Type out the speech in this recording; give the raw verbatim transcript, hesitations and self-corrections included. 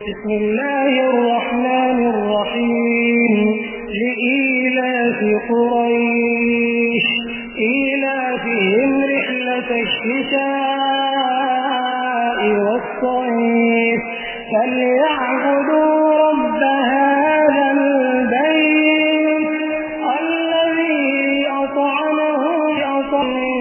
بسم الله الرحمن الرحيم لإيلاف قريش إيلافهم رحلة الشتاء والصيف فليعبدوا رب هذا البيت الذي أطعمهم بأطعم